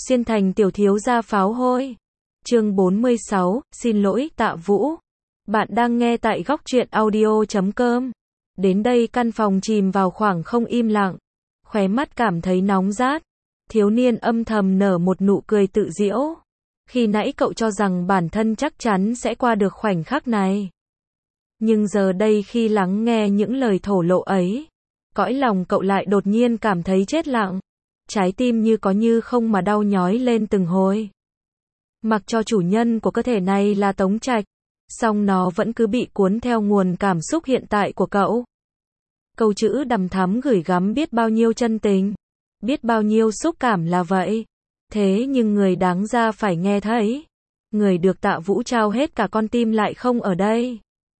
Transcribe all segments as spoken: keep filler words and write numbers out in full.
Xuyên thành tiểu thiếu gia pháo hôi. Chương bốn mươi sáu, xin lỗi, Tạ Vũ. Bạn đang nghe tại góc truyện audio chấm com. Đến đây căn phòng chìm vào khoảng không im lặng. Khóe mắt cảm thấy nóng rát. Thiếu niên âm thầm nở một nụ cười tự giễu. Khi nãy cậu cho rằng bản thân chắc chắn sẽ qua được khoảnh khắc này. Nhưng giờ đây khi lắng nghe những lời thổ lộ ấy, cõi lòng cậu lại đột nhiên cảm thấy chết lặng. Trái tim như có như không mà đau nhói lên từng hồi. Mặc cho chủ nhân của cơ thể này là Tống Trạch, song nó vẫn cứ bị cuốn theo nguồn cảm xúc hiện tại của cậu. Câu chữ đằm thắm gửi gắm biết bao nhiêu chân tình, biết bao nhiêu xúc cảm là vậy. Thế nhưng người đáng ra phải nghe thấy, người được Tạ Vũ trao hết cả con tim lại không ở đây.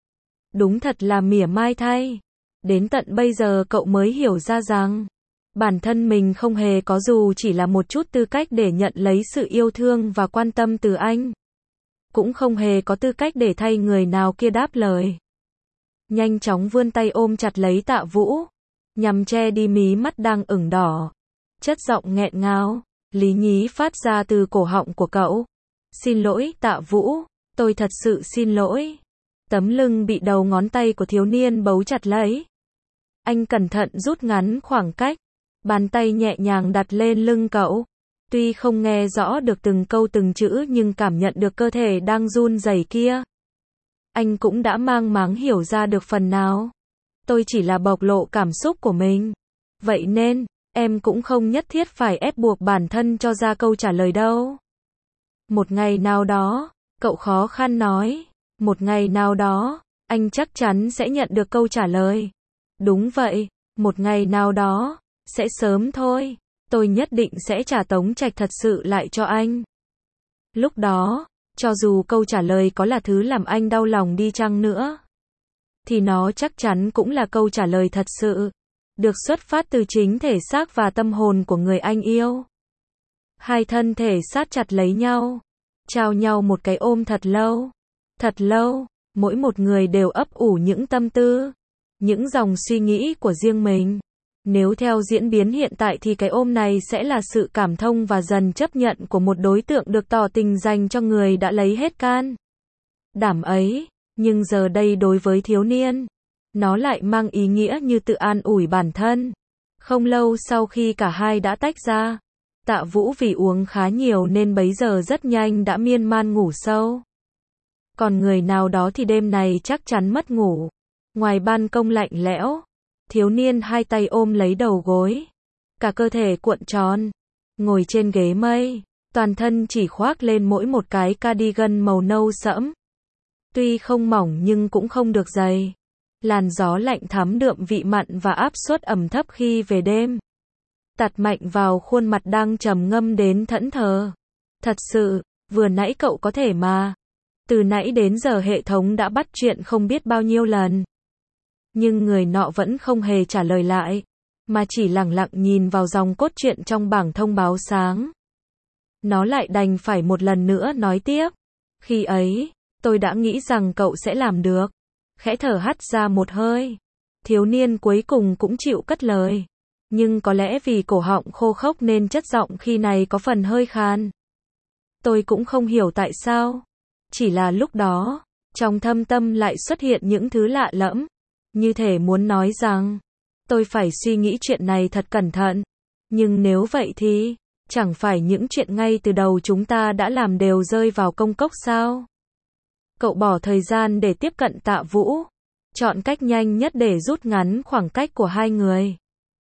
Đúng thật là mỉa mai thay. Đến tận bây giờ cậu mới hiểu ra rằng bản thân mình không hề có dù chỉ là một chút tư cách để nhận lấy sự yêu thương và quan tâm từ anh. Cũng không hề có tư cách để thay người nào kia đáp lời. Nhanh chóng vươn tay ôm chặt lấy Tạ Vũ, nhằm che đi mí mắt đang ửng đỏ. Chất giọng nghẹn ngào, lý nhí phát ra từ cổ họng của cậu. Xin lỗi, Tạ Vũ, tôi thật sự xin lỗi. Tấm lưng bị đầu ngón tay của thiếu niên bấu chặt lấy. Anh cẩn thận rút ngắn khoảng cách. Bàn tay nhẹ nhàng đặt lên lưng cậu. Tuy không nghe rõ được từng câu từng chữ nhưng cảm nhận được cơ thể đang run rẩy kia. Anh cũng đã mang máng hiểu ra được phần nào. Tôi chỉ là bộc lộ cảm xúc của mình. Vậy nên, em cũng không nhất thiết phải ép buộc bản thân cho ra câu trả lời đâu. Một ngày nào đó, cậu khó khăn nói. Một ngày nào đó, anh chắc chắn sẽ nhận được câu trả lời. Đúng vậy, một ngày nào đó. Sẽ sớm thôi, tôi nhất định sẽ trả Tống Trạch thật sự lại cho anh. Lúc đó, cho dù câu trả lời có là thứ làm anh đau lòng đi chăng nữa, thì nó chắc chắn cũng là câu trả lời thật sự, được xuất phát từ chính thể xác và tâm hồn của người anh yêu. Hai thân thể sát chặt lấy nhau, trao nhau một cái ôm thật lâu, thật lâu, mỗi một người đều ấp ủ những tâm tư, những dòng suy nghĩ của riêng mình. Nếu theo diễn biến hiện tại thì cái ôm này sẽ là sự cảm thông và dần chấp nhận của một đối tượng được tỏ tình dành cho người đã lấy hết can đảm ấy, nhưng giờ đây đối với thiếu niên, nó lại mang ý nghĩa như tự an ủi bản thân. Không lâu sau khi cả hai đã tách ra, Tạ Vũ vì uống khá nhiều nên bấy giờ rất nhanh đã miên man ngủ sâu. Còn người nào đó thì đêm này chắc chắn mất ngủ. Ngoài ban công lạnh lẽo, thiếu niên hai tay ôm lấy đầu gối, cả cơ thể cuộn tròn, ngồi trên ghế mây, toàn thân chỉ khoác lên mỗi một cái cardigan màu nâu sẫm. Tuy không mỏng nhưng cũng không được dày. Làn gió lạnh thắm đượm vị mặn và áp suất ẩm thấp khi về đêm, tạt mạnh vào khuôn mặt đang trầm ngâm đến thẫn thờ. Thật sự, vừa nãy cậu có thể mà. Từ nãy đến giờ hệ thống đã bắt chuyện không biết bao nhiêu lần. Nhưng người nọ vẫn không hề trả lời lại, mà chỉ lẳng lặng nhìn vào dòng cốt truyện trong bảng thông báo sáng. Nó lại đành phải một lần nữa nói tiếp. Khi ấy, tôi đã nghĩ rằng cậu sẽ làm được. Khẽ thở hắt ra một hơi. Thiếu niên cuối cùng cũng chịu cất lời. Nhưng có lẽ vì cổ họng khô khốc nên chất giọng khi này có phần hơi khan. Tôi cũng không hiểu tại sao. Chỉ là lúc đó, trong thâm tâm lại xuất hiện những thứ lạ lẫm. Như thể muốn nói rằng, tôi phải suy nghĩ chuyện này thật cẩn thận. Nhưng nếu vậy thì, chẳng phải những chuyện ngay từ đầu chúng ta đã làm đều rơi vào công cốc sao? Cậu bỏ thời gian để tiếp cận Tạ Vũ, chọn cách nhanh nhất để rút ngắn khoảng cách của hai người.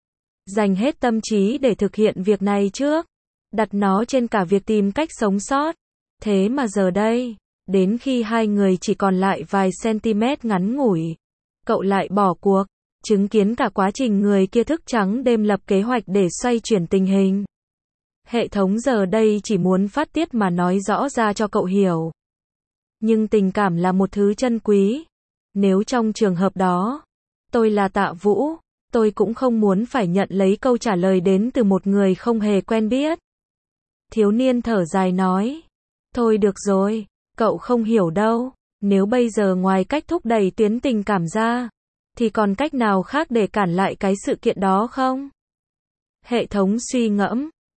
Dành hết tâm trí để thực hiện việc này trước, đặt nó trên cả việc tìm cách sống sót. Thế mà giờ đây, đến khi hai người chỉ còn lại vài cm ngắn ngủi, cậu lại bỏ cuộc, chứng kiến cả quá trình người kia thức trắng đêm lập kế hoạch để xoay chuyển tình hình. Hệ thống giờ đây chỉ muốn phát tiết mà nói rõ ra cho cậu hiểu. Nhưng tình cảm là một thứ chân quý. Nếu trong trường hợp đó, tôi là Tạ Vũ, tôi cũng không muốn phải nhận lấy câu trả lời đến từ một người không hề quen biết. Thiếu niên thở dài nói. Thôi được rồi, cậu không hiểu đâu. Nếu bây giờ ngoài cách thúc đẩy tuyến tình cảm ra, thì còn cách nào khác để cản lại cái sự kiện đó không? Hệ thống suy ngẫm,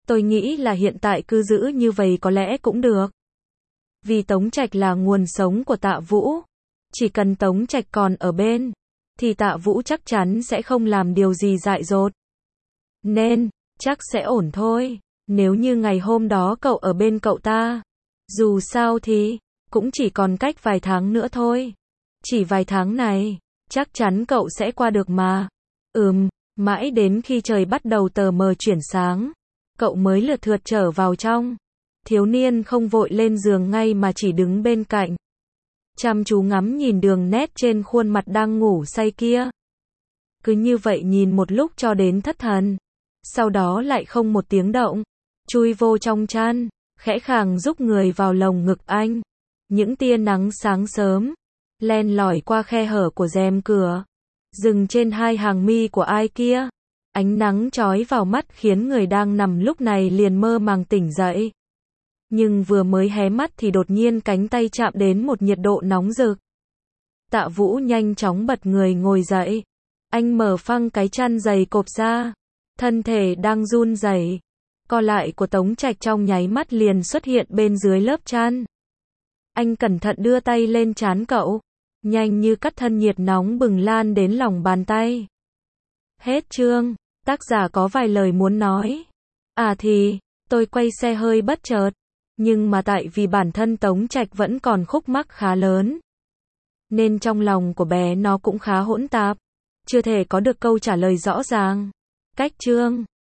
Tôi nghĩ là hiện tại cứ giữ như vậy có lẽ cũng được. Vì Tống Trạch là nguồn sống của Tạ Vũ. Chỉ cần Tống Trạch còn ở bên, thì Tạ Vũ chắc chắn sẽ không làm điều gì dại dột. Nên, chắc sẽ ổn thôi. Nếu như ngày hôm đó cậu ở bên cậu ta. Dù sao thì, cũng chỉ còn cách vài tháng nữa thôi. Chỉ vài tháng này, chắc chắn cậu sẽ qua được mà. Ừm, mãi đến khi trời bắt đầu tờ mờ chuyển sáng, cậu mới lượt thượt trở vào trong. Thiếu niên không vội lên giường ngay mà chỉ đứng bên cạnh, chăm chú ngắm nhìn đường nét trên khuôn mặt đang ngủ say kia. Cứ như vậy nhìn một lúc cho đến thất thần. Sau đó lại không một tiếng động, chui vô trong chăn, khẽ khàng rúc người vào lồng ngực anh. Những tia nắng sáng sớm len lỏi qua khe hở của rèm cửa, dừng trên hai hàng mi của ai kia. Ánh nắng chói vào mắt khiến người đang nằm lúc này liền mơ màng tỉnh dậy. Nhưng vừa mới hé mắt thì đột nhiên cánh tay chạm đến một nhiệt độ nóng rực. Tạ Vũ nhanh chóng bật người ngồi dậy. Anh mở phăng cái chăn dày cộp ra. Thân thể đang run rẩy, co lại của Tống Trạch trong nháy mắt liền xuất hiện bên dưới lớp chăn. Anh cẩn thận đưa tay lên trán cậu, nhanh như cắt thân nhiệt nóng bừng lan đến lòng bàn tay. Hết chương. Tác giả có vài lời muốn nói. À thì, tôi quay xe hơi bất chợt. Nhưng mà tại vì bản thân Tống Trạch vẫn còn khúc mắc khá lớn, nên trong lòng của bé nó cũng khá hỗn tạp. Chưa thể có được câu trả lời rõ ràng. Cách chương.